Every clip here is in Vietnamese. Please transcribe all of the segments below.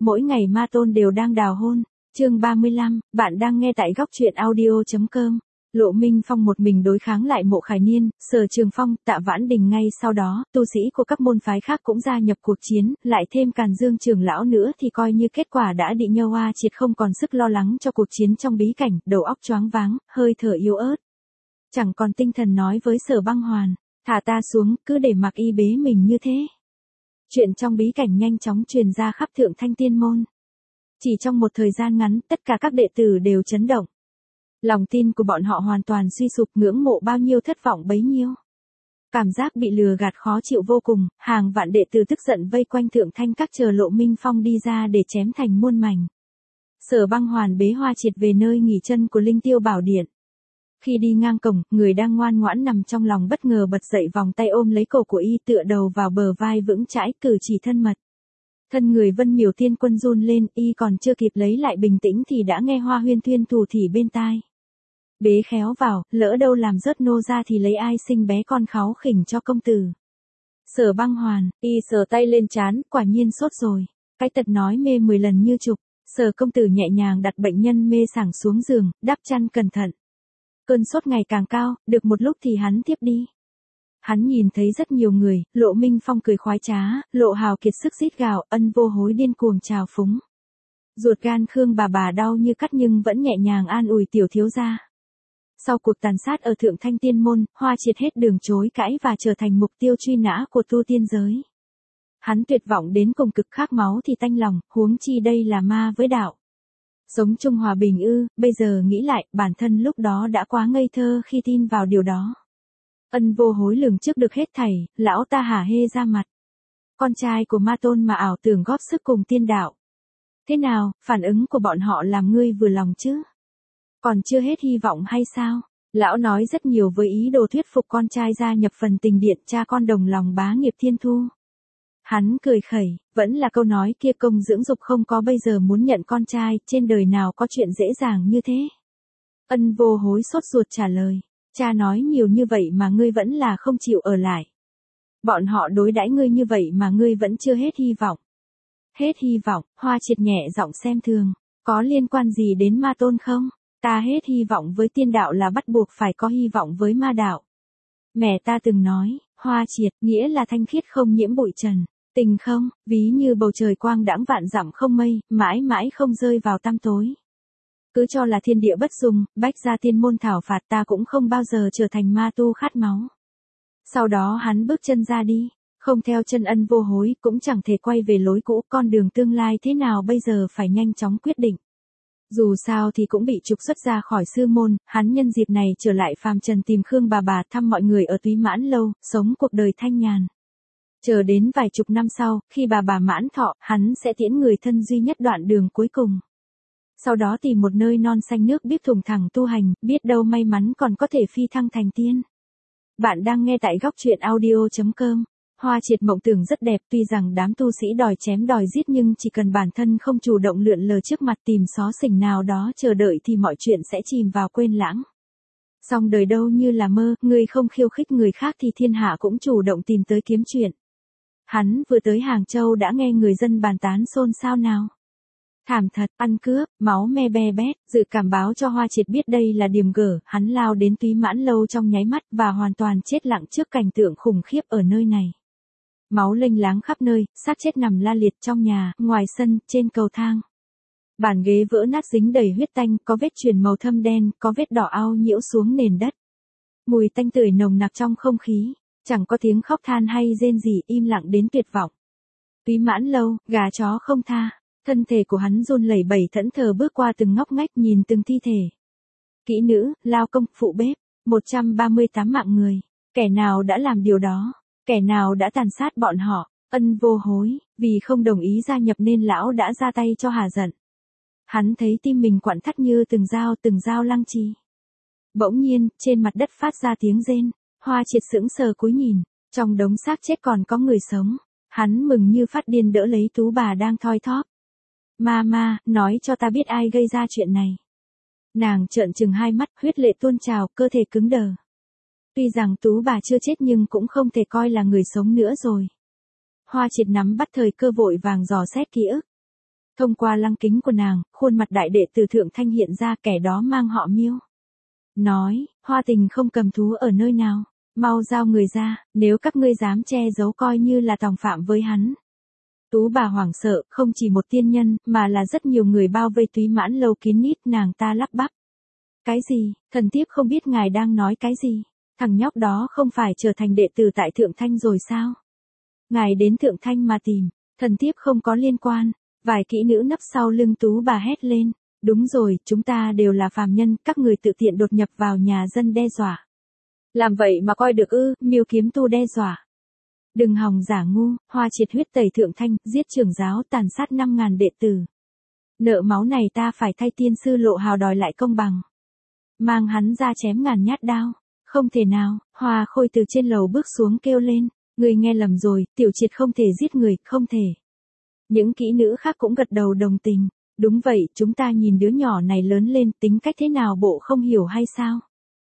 Mỗi ngày ma tôn đều đang đào hôn. Chương 35, bạn đang nghe tại góc truyện audio.com. Lộ Minh Phong một mình đối kháng lại Mộ Khải Niên, Sở Trường Phong, Tạ Vãn Đình ngay sau đó, tu sĩ của các môn phái khác cũng gia nhập cuộc chiến, lại thêm Càn Dương trưởng lão nữa thì coi như kết quả đã định nhau a triệt không còn sức lo lắng cho cuộc chiến trong bí cảnh, đầu óc choáng váng, hơi thở yếu ớt. Chẳng còn tinh thần nói với Sở Băng Hoàn, thả ta xuống, cứ để mặc y bế mình như thế. Chuyện trong bí cảnh nhanh chóng truyền ra khắp Thượng Thanh Tiên môn. Chỉ trong một thời gian ngắn, tất cả các đệ tử đều chấn động. Lòng tin của bọn họ hoàn toàn suy sụp, ngưỡng mộ bao nhiêu thất vọng bấy nhiêu. Cảm giác bị lừa gạt khó chịu vô cùng, hàng vạn đệ tử tức giận vây quanh Thượng Thanh Các chờ Lộ Minh Phong đi ra để chém thành muôn mảnh. Sở Băng Hoàn bế Hoa Triệt về nơi nghỉ chân của Linh Tiêu Bảo Điện. Khi đi ngang cổng, người đang ngoan ngoãn nằm trong lòng bất ngờ bật dậy, vòng tay ôm lấy cổ của y, tựa đầu vào bờ vai vững chãi, cử chỉ thân mật. Thân người Vân Miểu Tiên Quân run lên, y còn chưa kịp lấy lại bình tĩnh thì đã nghe Hoa Huyên Thuyên thủ thỉ bên tai. Bế khéo vào, lỡ đâu làm rớt nô ra thì lấy ai sinh bé con kháu khỉnh cho công tử. Sở Băng Hoàn, y sờ tay lên trán, quả nhiên sốt rồi. Cái tật nói mê 10 lần như chục. Sở công tử nhẹ nhàng đặt bệnh nhân mê sảng xuống giường, đắp chăn cẩn thận. Cơn sốt ngày càng cao, được một lúc thì hắn tiếp đi. Hắn nhìn thấy rất nhiều người, Lộ Minh Phong cười khoái trá, Lộ Hào kiệt sức rít gào, Ân Vô Hối điên cuồng trào phúng. Ruột gan Khương bà đau như cắt nhưng vẫn nhẹ nhàng an ủi tiểu thiếu gia. Sau cuộc tàn sát ở Thượng Thanh Tiên môn, Hoa Triệt hết đường chối cãi và trở thành mục tiêu truy nã của tu tiên giới. Hắn tuyệt vọng đến cùng cực, khát máu thì tanh lòng, huống chi đây là ma với đạo. Sống chung hòa bình ư, bây giờ nghĩ lại, bản thân lúc đó đã quá ngây thơ khi tin vào điều đó. Ân Vô Hối lường trước được hết thảy, lão ta hả hê ra mặt. Con trai của ma tôn mà ảo tưởng góp sức cùng tiên đạo. Thế nào, phản ứng của bọn họ làm ngươi vừa lòng chứ? Còn chưa hết hy vọng hay sao? Lão nói rất nhiều với ý đồ thuyết phục con trai gia nhập phần tình điện, cha con đồng lòng bá nghiệp thiên thu. Hắn cười khẩy, vẫn là câu nói kia, công dưỡng dục không có, bây giờ muốn nhận con trai, trên đời nào có chuyện dễ dàng như thế. Ân Vô Hối sốt ruột trả lời, cha nói nhiều như vậy mà ngươi vẫn là không chịu ở lại. Bọn họ đối đãi ngươi như vậy mà ngươi vẫn chưa hết hy vọng. Hết hy vọng, Hoa Triệt nhẹ giọng xem thường, có liên quan gì đến ma tôn không? Ta hết hy vọng với tiên đạo là bắt buộc phải có hy vọng với ma đạo. Mẹ ta từng nói, Hoa Triệt, nghĩa là thanh khiết không nhiễm bụi trần. Tình không, ví như bầu trời quang đãng vạn dặm không mây, mãi mãi không rơi vào tăm tối. Cứ cho là thiên địa bất dung, bách gia tiên môn thảo phạt, ta cũng không bao giờ trở thành ma tu khát máu. Sau đó hắn bước chân ra đi, không theo chân Ân Vô Hối, cũng chẳng thể quay về lối cũ, con đường tương lai thế nào bây giờ phải nhanh chóng quyết định. Dù sao thì cũng bị trục xuất ra khỏi sư môn, hắn nhân dịp này trở lại phàm trần tìm Khương bà thăm mọi người ở Túy Mãn Lâu, sống cuộc đời thanh nhàn. Chờ đến vài chục năm sau, khi bà mãn thọ, hắn sẽ tiễn người thân duy nhất đoạn đường cuối cùng. Sau đó tìm một nơi non xanh nước biếc thùng thẳng tu hành, biết đâu may mắn còn có thể phi thăng thành tiên. Bạn đang nghe tại góc truyện audio.com. Hoa Triệt mộng tưởng rất đẹp, tuy rằng đám tu sĩ đòi chém đòi giết nhưng chỉ cần bản thân không chủ động lượn lờ trước mặt tìm xó xỉnh nào đó chờ đợi thì mọi chuyện sẽ chìm vào quên lãng. Song đời đâu như là mơ, người không khiêu khích người khác thì thiên hạ cũng chủ động tìm tới kiếm chuyện. Hắn vừa tới Hàng Châu đã nghe người dân bàn tán xôn xao nào. Thảm thật, ăn cướp, máu me be bét, dự cảm báo cho Hoa Triệt biết đây là điểm gở, hắn lao đến Túy Mãn Lâu trong nháy mắt và hoàn toàn chết lặng trước cảnh tượng khủng khiếp ở nơi này. Máu lênh láng khắp nơi, xác chết nằm la liệt trong nhà, ngoài sân, trên cầu thang. Bàn ghế vỡ nát dính đầy huyết tanh, có vết chuyển màu thâm đen, có vết đỏ ao nhiễu xuống nền đất. Mùi tanh tưởi nồng nặc trong không khí, chẳng có tiếng khóc than hay rên rỉ, im lặng đến tuyệt vọng. Túy Mãn Lâu, gà chó không tha, thân thể của hắn run lẩy bẩy thẫn thờ bước qua từng ngóc ngách nhìn từng thi thể. Kỹ nữ, lao công, phụ bếp, 138 mạng người, kẻ nào đã làm điều đó? Kẻ nào đã tàn sát bọn họ? Ân Vô Hối, vì không đồng ý gia nhập nên lão đã ra tay cho hà giận. Hắn thấy tim mình quặn thắt như từng dao lăng chi. Bỗng nhiên, trên mặt đất phát ra tiếng rên, Hoa Triệt sững sờ cúi nhìn, trong đống xác chết còn có người sống. Hắn mừng như phát điên đỡ lấy Tú bà đang thoi thóp. Ma, nói cho ta biết ai gây ra chuyện này. Nàng trợn trừng hai mắt, huyết lệ tuôn trào, cơ thể cứng đờ. Tuy rằng Tú bà chưa chết nhưng cũng không thể coi là người sống nữa rồi. Hoa Triệt nắm bắt thời cơ vội vàng dò xét ký ức. Thông qua lăng kính của nàng, khuôn mặt đại đệ tử Thượng Thanh hiện ra, kẻ đó mang họ Miêu. Nói, Hoa Tình không cầm thú ở nơi nào, mau giao người ra, nếu các ngươi dám che giấu coi như là tòng phạm với hắn. Tú bà hoảng sợ, không chỉ một tiên nhân, mà là rất nhiều người bao vây Túy Mãn lâu kín mít, nàng ta lắp bắp. Cái gì, thần thiếp không biết ngài đang nói cái gì, thằng nhóc đó không phải trở thành đệ tử tại Thượng Thanh rồi sao? Ngài đến Thượng Thanh mà tìm, thần thiếp không có liên quan. Vài kỹ nữ nấp sau lưng Tú bà hét lên. Đúng rồi, chúng ta đều là phàm nhân, các người tự tiện đột nhập vào nhà dân đe dọa. Làm vậy mà coi được ư, Miêu kiếm tu đe dọa. Đừng hòng giả ngu, Hoa Triệt huyết tẩy Thượng Thanh, giết trưởng giáo, tàn sát 5.000 đệ tử. Nợ máu này ta phải thay tiên sư Lộ Hào đòi lại công bằng. Mang hắn ra chém ngàn nhát đao. Không thể nào, Hoa Khôi từ trên lầu bước xuống kêu lên. Người nghe lầm rồi, Tiểu Triệt không thể giết người, không thể. Những kỹ nữ khác cũng gật đầu đồng tình. Đúng vậy, chúng ta nhìn đứa nhỏ này lớn lên, tính cách thế nào bộ không hiểu hay sao?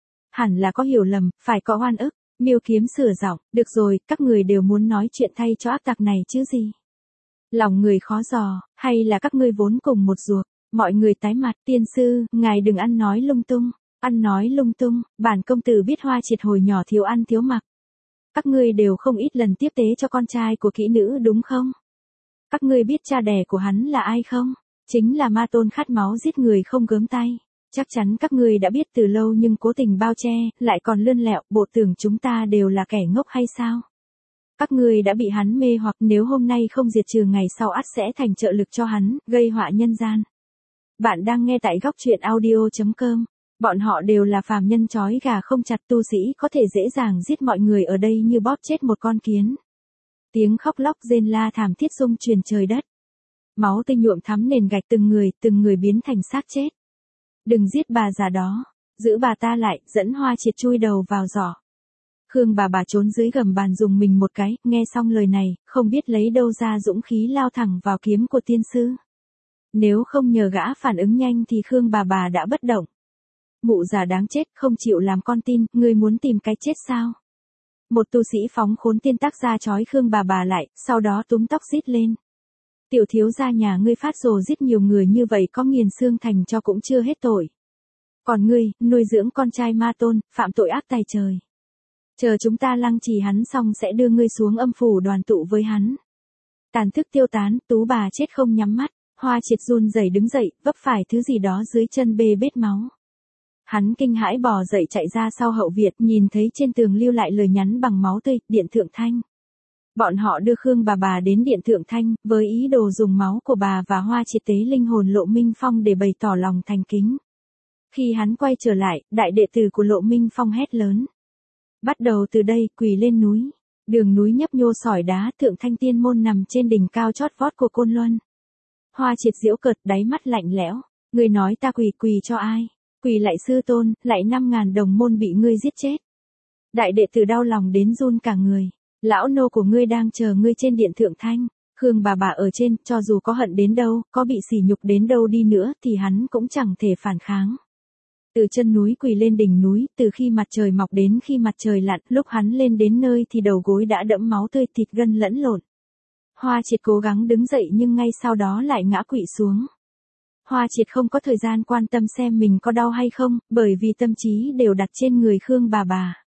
Hẳn là có hiểu lầm, phải có oan ức. Miêu kiếm sửa giọng, được rồi, các người đều muốn nói chuyện thay cho ác tặc này chứ gì? Lòng người khó dò, hay là các ngươi vốn cùng một ruột? Mọi người tái mặt, tiên sư, ngài đừng ăn nói lung tung. Ăn nói lung tung, bản công tử biết Hoa Triệt hồi nhỏ thiếu ăn thiếu mặc. Các ngươi đều không ít lần tiếp tế cho con trai của kỹ nữ đúng không? Các ngươi biết cha đẻ của hắn là ai không? Chính là Ma Tôn khát máu giết người không gớm tay. Chắc chắn các ngươi đã biết từ lâu nhưng cố tình bao che, lại còn lươn lẹo, bộ tưởng chúng ta đều là kẻ ngốc hay sao? Các ngươi đã bị hắn mê hoặc, nếu hôm nay không diệt trừ ngày sau ắt sẽ thành trợ lực cho hắn, gây họa nhân gian. Bạn đang nghe tại góc truyện audio.com. Bọn họ đều là phàm nhân trói gà không chặt, tu sĩ có thể dễ dàng giết mọi người ở đây như bóp chết một con kiến. Tiếng khóc lóc rên la thảm thiết rung truyền trời đất. Máu tươi nhuộm thắm nền gạch, từng người biến thành xác chết. Đừng giết bà già đó, giữ bà ta lại, dẫn Hoa Triệt chui đầu vào giỏ. Khương bà trốn dưới gầm bàn dùng mình một cái, nghe xong lời này, không biết lấy đâu ra dũng khí lao thẳng vào kiếm của tiên sư. Nếu không nhờ gã phản ứng nhanh thì Khương bà đã bất động. Mụ già đáng chết, không chịu làm con tin, ngươi muốn tìm cái chết sao? Một tu sĩ phóng khốn tiên tác ra trói Khương bà lại, sau đó túm tóc rít lên. Tiểu thiếu gia nhà ngươi phát rồ giết nhiều người như vậy có nghiền xương thành cho cũng chưa hết tội. Còn ngươi, nuôi dưỡng con trai Ma Tôn, phạm tội ác tày trời. Chờ chúng ta lăng trì hắn xong sẽ đưa ngươi xuống âm phủ đoàn tụ với hắn. Tàn thức tiêu tán, Tú bà chết không nhắm mắt, Hoa Triệt run rẩy đứng dậy, vấp phải thứ gì đó dưới chân bê bết máu. Hắn kinh hãi bò dậy chạy ra sau hậu viện, nhìn thấy trên tường lưu lại lời nhắn bằng máu tươi, Điện Thượng Thanh. Bọn họ đưa Khương bà đến Điện Thượng Thanh, với ý đồ dùng máu của bà và Hoa Triệt tế linh hồn Lộ Minh Phong để bày tỏ lòng thành kính. Khi hắn quay trở lại, đại đệ tử của Lộ Minh Phong hét lớn. Bắt đầu từ đây, quỳ lên núi. Đường núi nhấp nhô sỏi đá, Thượng Thanh tiên môn nằm trên đỉnh cao chót vót của Côn Luân. Hoa Triệt giễu cợt, đáy mắt lạnh lẽo. Người nói ta quỳ cho ai? Quỳ lại sư tôn, lại 5.000 đồng môn bị ngươi giết chết. Đại đệ tử đau lòng đến run cả người. Lão nô của ngươi đang chờ ngươi trên Điện Thượng Thanh. Khương bà ở trên, cho dù có hận đến đâu, có bị sỉ nhục đến đâu đi nữa, thì hắn cũng chẳng thể phản kháng. Từ chân núi quỳ lên đỉnh núi, từ khi mặt trời mọc đến khi mặt trời lặn, lúc hắn lên đến nơi thì đầu gối đã đẫm máu tươi, thịt gân lẫn lộn. Hoa Triệt cố gắng đứng dậy nhưng ngay sau đó lại ngã quỵ xuống. Hoa Triệt không có thời gian quan tâm xem mình có đau hay không, bởi vì tâm trí đều đặt trên người Khương bà.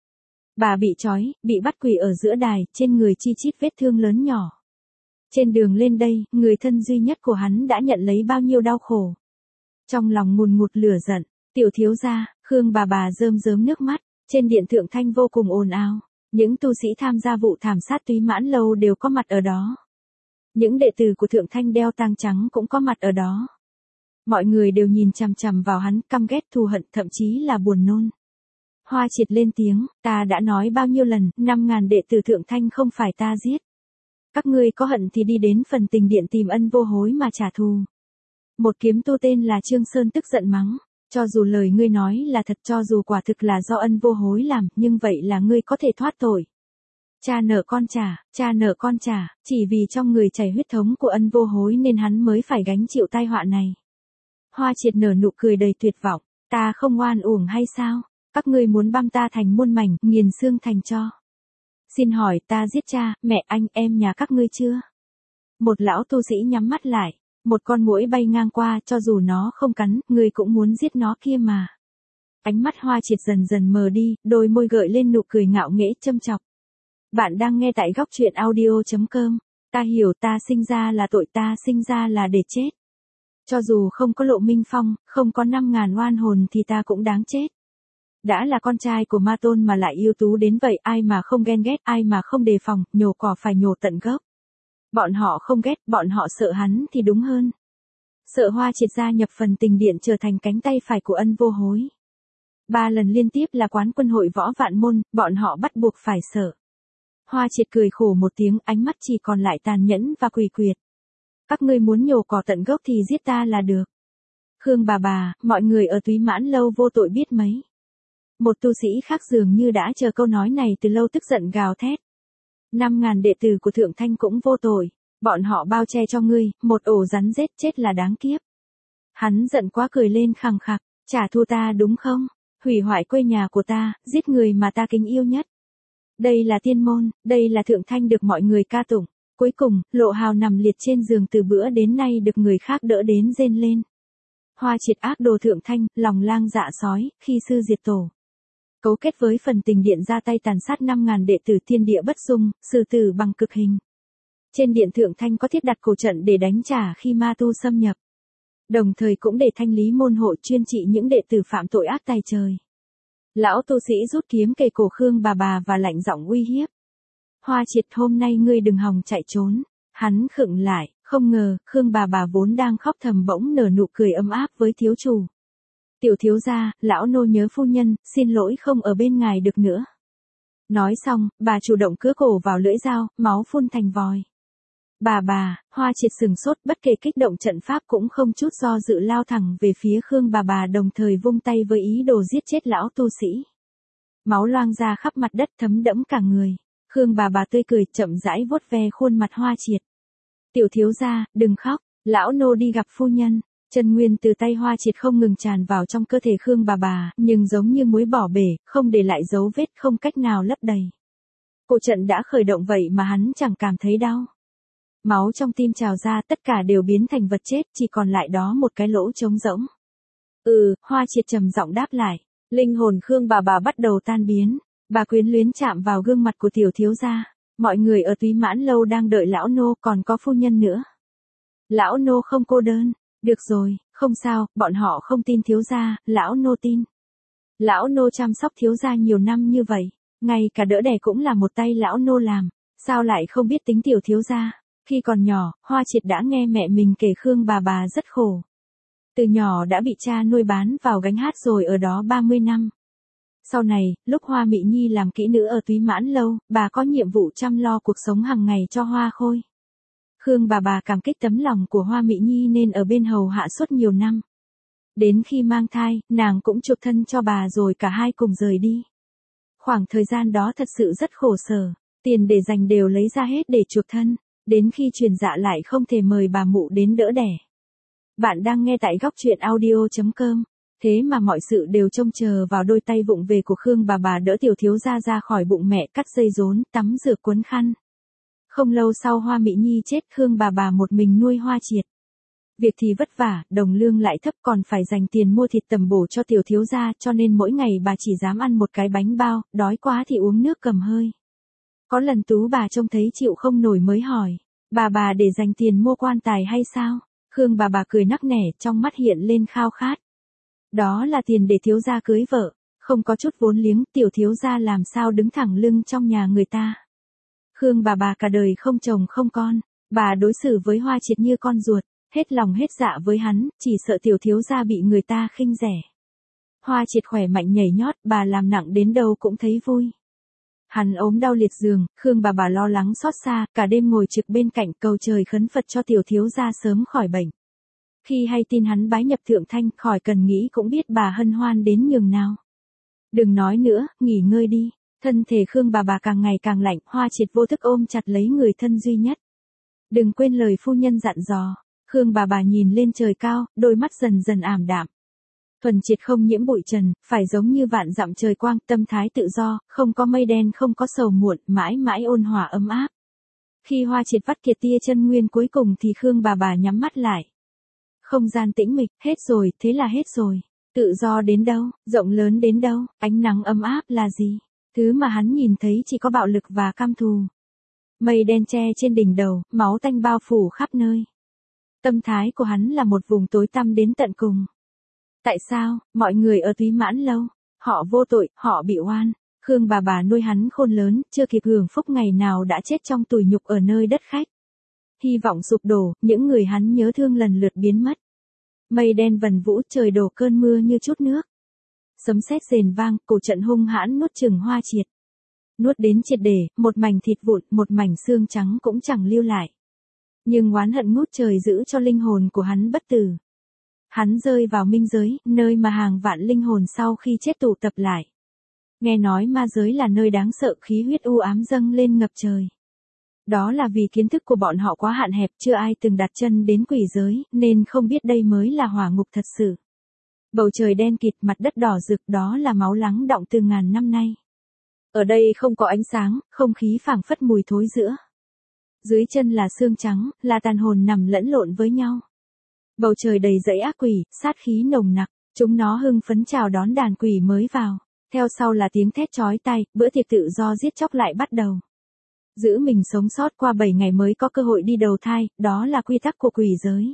Bà bị trói, bị bắt quỳ ở giữa đài, trên người chi chít vết thương lớn nhỏ. Trên đường lên đây, người thân duy nhất của hắn đã nhận lấy bao nhiêu đau khổ. Trong lòng ngùn ngụt lửa giận, tiểu thiếu gia, Khương bà rơm rớm nước mắt, trên Điện Thượng Thanh vô cùng ồn ào. Những tu sĩ tham gia vụ thảm sát Túy Mãn lâu đều có mặt ở đó. Những đệ tử của Thượng Thanh đeo tang trắng cũng có mặt ở đó. Mọi người đều nhìn chằm chằm vào hắn, căm ghét thù hận, thậm chí là buồn nôn. Hoa Triệt lên tiếng, ta đã nói bao nhiêu lần, 5.000 đệ tử Thượng Thanh không phải ta giết. Các ngươi có hận thì đi đến phần tình điện tìm Ân Vô Hối mà trả thù. Một kiếm tu tên là Trương Sơn tức giận mắng, cho dù lời ngươi nói là thật, cho dù quả thực là do Ân Vô Hối làm, nhưng vậy là ngươi có thể thoát tội. Cha nợ con trả, chỉ vì trong người chảy huyết thống của Ân Vô Hối nên hắn mới phải gánh chịu tai họa này. Hoa Triệt nở nụ cười đầy tuyệt vọng, ta không oan uổng hay sao? Các ngươi muốn băm ta thành muôn mảnh, nghiền xương thành tro. Xin hỏi ta giết cha, mẹ, anh em nhà các ngươi chưa? Một lão tu sĩ nhắm mắt lại, Một con muỗi bay ngang qua, cho dù nó không cắn, ngươi cũng muốn giết nó kia mà. Ánh mắt Hoa Triệt dần dần mờ đi, đôi môi gợi lên nụ cười ngạo nghễ châm chọc. Bạn đang nghe tại góc truyện audio.com. Ta hiểu, ta sinh ra là tội, ta sinh ra là để chết. Cho dù không có Lộ Minh Phong, không có 5.000 oan hồn thì ta cũng đáng chết. Đã là con trai của Ma Tôn mà lại ưu tú đến vậy, ai mà không ghen ghét, ai mà không đề phòng, nhổ cỏ phải nhổ tận gốc. Bọn họ không ghét, bọn họ sợ hắn thì đúng hơn. Sợ Hoa Triệt gia nhập Phần Tình Điện trở thành cánh tay phải của Ân Vô Hối. 3 lần liên tiếp là quán quân hội võ vạn môn, bọn họ bắt buộc phải sợ. Hoa Triệt cười khổ một tiếng, ánh mắt chỉ còn lại tàn nhẫn và quỷ quyệt. Các ngươi muốn nhổ cỏ tận gốc thì giết ta là được. Khương bà, mọi người ở Túy Mãn Lâu vô tội biết mấy. Một tu sĩ khác dường như đã chờ câu nói này từ lâu, tức giận gào thét. 5.000 đệ tử của Thượng Thanh cũng vô tội. Bọn họ bao che cho ngươi, một ổ rắn rết chết là đáng kiếp. Hắn giận quá cười lên khằng khặc, trả thù ta đúng không? Hủy hoại quê nhà của ta, giết người mà ta kính yêu nhất. Đây là tiên môn, đây là Thượng Thanh được mọi người ca tụng. Cuối cùng, Lộ Hào nằm liệt trên giường từ bữa đến nay được người khác đỡ đến rên lên. Hoa Triệt ác đồ Thượng Thanh, lòng lang dạ sói, khi sư diệt tổ. Cấu kết với Phần Tình Điện ra tay tàn sát 5.000 đệ tử thiên địa bất dung, xử tử bằng cực hình. Trên điện Thượng Thanh có thiết đặt cổ trận để đánh trả khi ma tu xâm nhập. Đồng thời cũng để thanh lý môn hộ chuyên trị những đệ tử phạm tội ác tài trời. Lão tu sĩ rút kiếm kề cổ Khương bà và lạnh giọng uy hiếp. Hoa Triệt, hôm nay ngươi đừng hòng chạy trốn. Hắn khựng lại, không ngờ, Khương bà vốn đang khóc thầm bỗng nở nụ cười ấm áp với thiếu chủ. Tiểu thiếu gia, lão nô nhớ phu nhân, xin lỗi không ở bên ngài được nữa. Nói xong, bà chủ động cứa cổ vào lưỡi dao, máu phun thành vòi. Hoa Triệt sừng sốt, bất kể kích động trận pháp cũng không chút do dự lao thẳng về phía Khương bà đồng thời vung tay với ý đồ giết chết lão tu sĩ. Máu loang ra khắp mặt đất thấm đẫm cả người. Khương bà tươi cười chậm rãi vuốt ve khuôn mặt Hoa Triệt. Tiểu thiếu gia, đừng khóc, lão nô đi gặp phu nhân. Chân nguyên từ tay Hoa Triệt không ngừng tràn vào trong cơ thể Khương bà, nhưng giống như muối bỏ bể, không để lại dấu vết, không cách nào lấp đầy. Cổ trận đã khởi động vậy mà hắn chẳng cảm thấy đau. Máu trong tim trào ra, tất cả đều biến thành vật chết, chỉ còn lại đó một cái lỗ trống rỗng. Hoa Triệt trầm giọng đáp lại. Linh hồn Khương bà bắt đầu tan biến. Bà quyến luyến chạm vào gương mặt của tiểu thiếu gia. Mọi người ở Túy Mãn Lâu đang đợi lão nô, còn có phu nhân nữa. Lão nô không cô đơn. Được rồi, không sao, bọn họ không tin thiếu gia, lão nô tin. Lão nô chăm sóc thiếu gia nhiều năm như vậy, ngay cả đỡ đẻ cũng là một tay lão nô làm, sao lại không biết tính tiểu thiếu gia. Khi còn nhỏ, Hoa Triệt đã nghe mẹ mình kể Khương bà rất khổ. Từ nhỏ đã bị cha nuôi bán vào gánh hát rồi ở đó 30 năm. Sau này, lúc Hoa Mị Nhi làm kỹ nữ ở Túy Mãn Lâu, bà có nhiệm vụ chăm lo cuộc sống hàng ngày cho Hoa Khôi. Khương bà cảm kích tấm lòng của Hoa Mị Nhi nên ở bên hầu hạ suốt nhiều năm. Đến khi mang thai, nàng cũng chuộc thân cho bà rồi cả hai cùng rời đi. Khoảng thời gian đó thật sự rất khổ sở, tiền để dành đều lấy ra hết để chuộc thân, đến khi truyền dạ lại không thể mời bà mụ đến đỡ đẻ. Bạn đang nghe tại góc truyện audio.com. Thế mà mọi sự đều trông chờ vào đôi tay vụng về của Khương bà đỡ tiểu thiếu gia ra khỏi bụng mẹ, cắt dây rốn, tắm rửa quấn khăn. Không lâu sau Hoa Mị Nhi chết, Khương bà một mình nuôi Hoa Triệt. Việc thì vất vả, đồng lương lại thấp, còn phải dành tiền mua thịt tầm bổ cho tiểu thiếu gia, cho nên mỗi ngày bà chỉ dám ăn một cái bánh bao, đói quá thì uống nước cầm hơi. Có lần Tú bà trông thấy chịu không nổi mới hỏi, bà để dành tiền mua quan tài hay sao? Khương bà cười nắc nẻ, trong mắt hiện lên khao khát. Đó là tiền để thiếu gia cưới vợ, không có chút vốn liếng, tiểu thiếu gia làm sao đứng thẳng lưng trong nhà người ta. Khương bà cả đời không chồng không con, bà đối xử với Hoa Triệt như con ruột, hết lòng hết dạ với hắn, chỉ sợ tiểu thiếu gia bị người ta khinh rẻ. Hoa Triệt khỏe mạnh nhảy nhót, bà làm nặng đến đâu cũng thấy vui. Hắn ốm đau liệt giường, Khương bà lo lắng xót xa, cả đêm ngồi trực bên cạnh cầu trời khấn Phật cho tiểu thiếu gia sớm khỏi bệnh. Khi hay tin hắn bái nhập Thượng Thanh, khỏi cần nghĩ cũng biết bà hân hoan đến nhường nào. Đừng nói nữa, nghỉ ngơi đi. Thân thể Khương bà càng ngày càng lạnh, Hoa Triệt vô thức ôm chặt lấy người thân duy nhất. Đừng quên lời phu nhân dặn dò. Khương bà nhìn lên trời cao, đôi mắt dần dần ảm đạm. Thuần triệt không nhiễm bụi trần, phải giống như vạn dặm trời quang, tâm thái tự do, không có mây đen, không có sầu muộn, mãi mãi ôn hòa ấm áp. Khi Hoa Triệt vắt kiệt tia chân nguyên cuối cùng thì Khương bà nhắm mắt lại. Không gian tĩnh mịch, hết rồi, thế là hết rồi. Tự do đến đâu, rộng lớn đến đâu, ánh nắng ấm áp là gì? Thứ mà hắn nhìn thấy chỉ có bạo lực và cam thù. Mây đen che trên đỉnh đầu, máu tanh bao phủ khắp nơi. Tâm thái của hắn là một vùng tối tăm đến tận cùng. Tại sao, mọi người ở Túy Mãn Lâu, họ vô tội, họ bị oan. Khương bà nuôi hắn khôn lớn, chưa kịp hưởng phúc ngày nào đã chết trong tủi nhục ở nơi đất khách. Hy vọng sụp đổ, những người hắn nhớ thương lần lượt biến mất. Mây đen vần vũ, trời đổ cơn mưa như chút nước. Sấm sét rền vang, cổ trận hung hãn nuốt chửng Hoa Triệt. Nuốt đến triệt để, một mảnh thịt vụn, một mảnh xương trắng cũng chẳng lưu lại. Nhưng oán hận ngút trời giữ cho linh hồn của hắn bất tử. Hắn rơi vào minh giới, nơi mà hàng vạn linh hồn sau khi chết tụ tập lại. Nghe nói ma giới là nơi đáng sợ, khí huyết u ám dâng lên ngập trời. Đó là vì kiến thức của bọn họ quá hạn hẹp, chưa ai từng đặt chân đến quỷ giới, nên không biết đây mới là hỏa ngục thật sự. Bầu trời đen kịt, mặt đất đỏ rực, đó là máu lắng đọng từ ngàn năm nay. Ở đây không có ánh sáng, không khí phảng phất mùi thối rữa. Dưới chân là xương trắng, là tàn hồn nằm lẫn lộn với nhau. Bầu trời đầy dẫy ác quỷ, sát khí nồng nặc, chúng nó hưng phấn chào đón đàn quỷ mới vào. Theo sau là tiếng thét chói tai, bữa tiệc tự do giết chóc lại bắt đầu. Giữ mình sống sót qua 7 ngày mới có cơ hội đi đầu thai, đó là quy tắc của quỷ giới.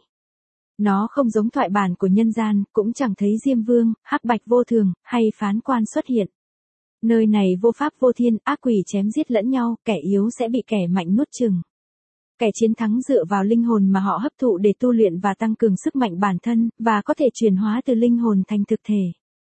Nó không giống thoại bản của nhân gian, cũng chẳng thấy Diêm Vương, Hắc Bạch vô thường, hay phán quan xuất hiện. Nơi này vô pháp vô thiên, ác quỷ chém giết lẫn nhau, kẻ yếu sẽ bị kẻ mạnh nuốt chửng. Kẻ chiến thắng dựa vào linh hồn mà họ hấp thụ để tu luyện và tăng cường sức mạnh bản thân, và có thể chuyển hóa từ linh hồn thành thực thể.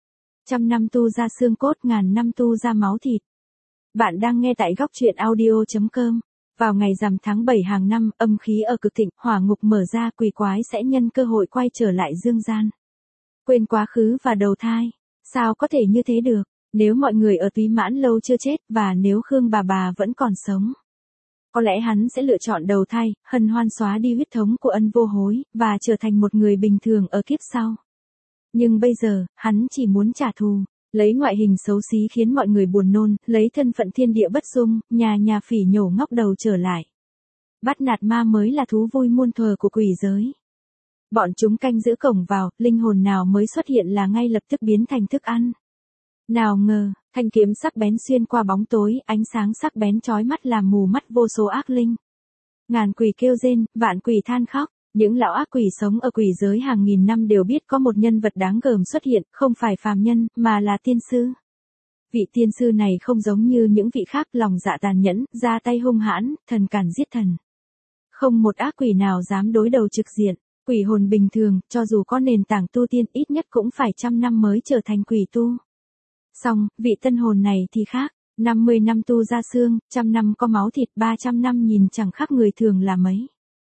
100 năm tu ra xương cốt, ngàn năm tu ra máu thịt. Bạn đang nghe tại góc truyện audio.com. Vào ngày rằm tháng 7 hàng năm, âm khí ở cực thịnh, hỏa ngục mở ra, quỷ quái sẽ nhân cơ hội quay trở lại dương gian. Quên quá khứ và đầu thai. Sao có thể như thế được? Nếu mọi người ở Túy Mãn Lâu chưa chết, và nếu Khương bà vẫn còn sống. Có lẽ hắn sẽ lựa chọn đầu thai, hân hoan xóa đi huyết thống của ân vô hối, và trở thành một người bình thường ở kiếp sau. Nhưng bây giờ, hắn chỉ muốn trả thù. Lấy ngoại hình xấu xí khiến mọi người buồn nôn, lấy thân phận thiên địa bất dung, nhà phỉ nhổ ngóc đầu trở lại. Bắt nạt ma mới là thú vui muôn thuở của quỷ giới. Bọn chúng canh giữ cổng vào, linh hồn nào mới xuất hiện là ngay lập tức biến thành thức ăn. Nào ngờ, thanh kiếm sắc bén xuyên qua bóng tối, ánh sáng sắc bén chói mắt làm mù mắt vô số ác linh. Ngàn quỷ kêu rên, vạn quỷ than khóc. Những lão ác quỷ sống ở quỷ giới hàng nghìn năm đều biết có một nhân vật đáng gờm xuất hiện, không phải phàm nhân, mà là tiên sư. Vị tiên sư này không giống như những vị khác, lòng dạ tàn nhẫn, ra tay hung hãn, thần càn giết thần. Không một ác quỷ nào dám đối đầu trực diện. Quỷ hồn bình thường, cho dù có nền tảng tu tiên ít nhất cũng phải 100 năm mới trở thành quỷ tu. Song, vị tân hồn này thì khác. 50 năm tu ra xương, 100 năm có máu thịt, 300 năm nhìn chẳng khác người thường là mấy.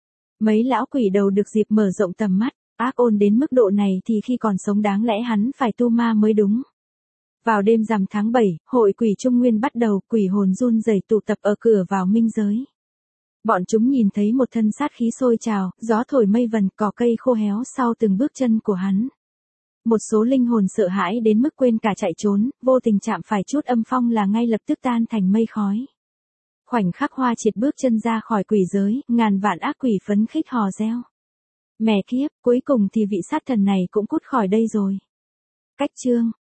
Mấy lão quỷ đầu được dịp mở rộng tầm mắt, ác ôn đến mức độ này thì khi còn sống đáng lẽ hắn phải tu ma mới đúng. Vào đêm rằm tháng 7, hội quỷ Trung Nguyên bắt đầu, quỷ hồn run rẩy tụ tập ở cửa vào minh giới. Bọn chúng nhìn thấy một thân sát khí sôi trào, gió thổi mây vần, cỏ cây khô héo sau từng bước chân của hắn. Một số linh hồn sợ hãi đến mức quên cả chạy trốn, vô tình chạm phải chút âm phong là ngay lập tức tan thành mây khói. Khoảnh khắc Hoa Triệt bước chân ra khỏi quỷ giới, ngàn vạn ác quỷ phấn khích hò reo. Mẹ kiếp, cuối cùng thì vị sát thần này cũng cút khỏi đây rồi. Cách chương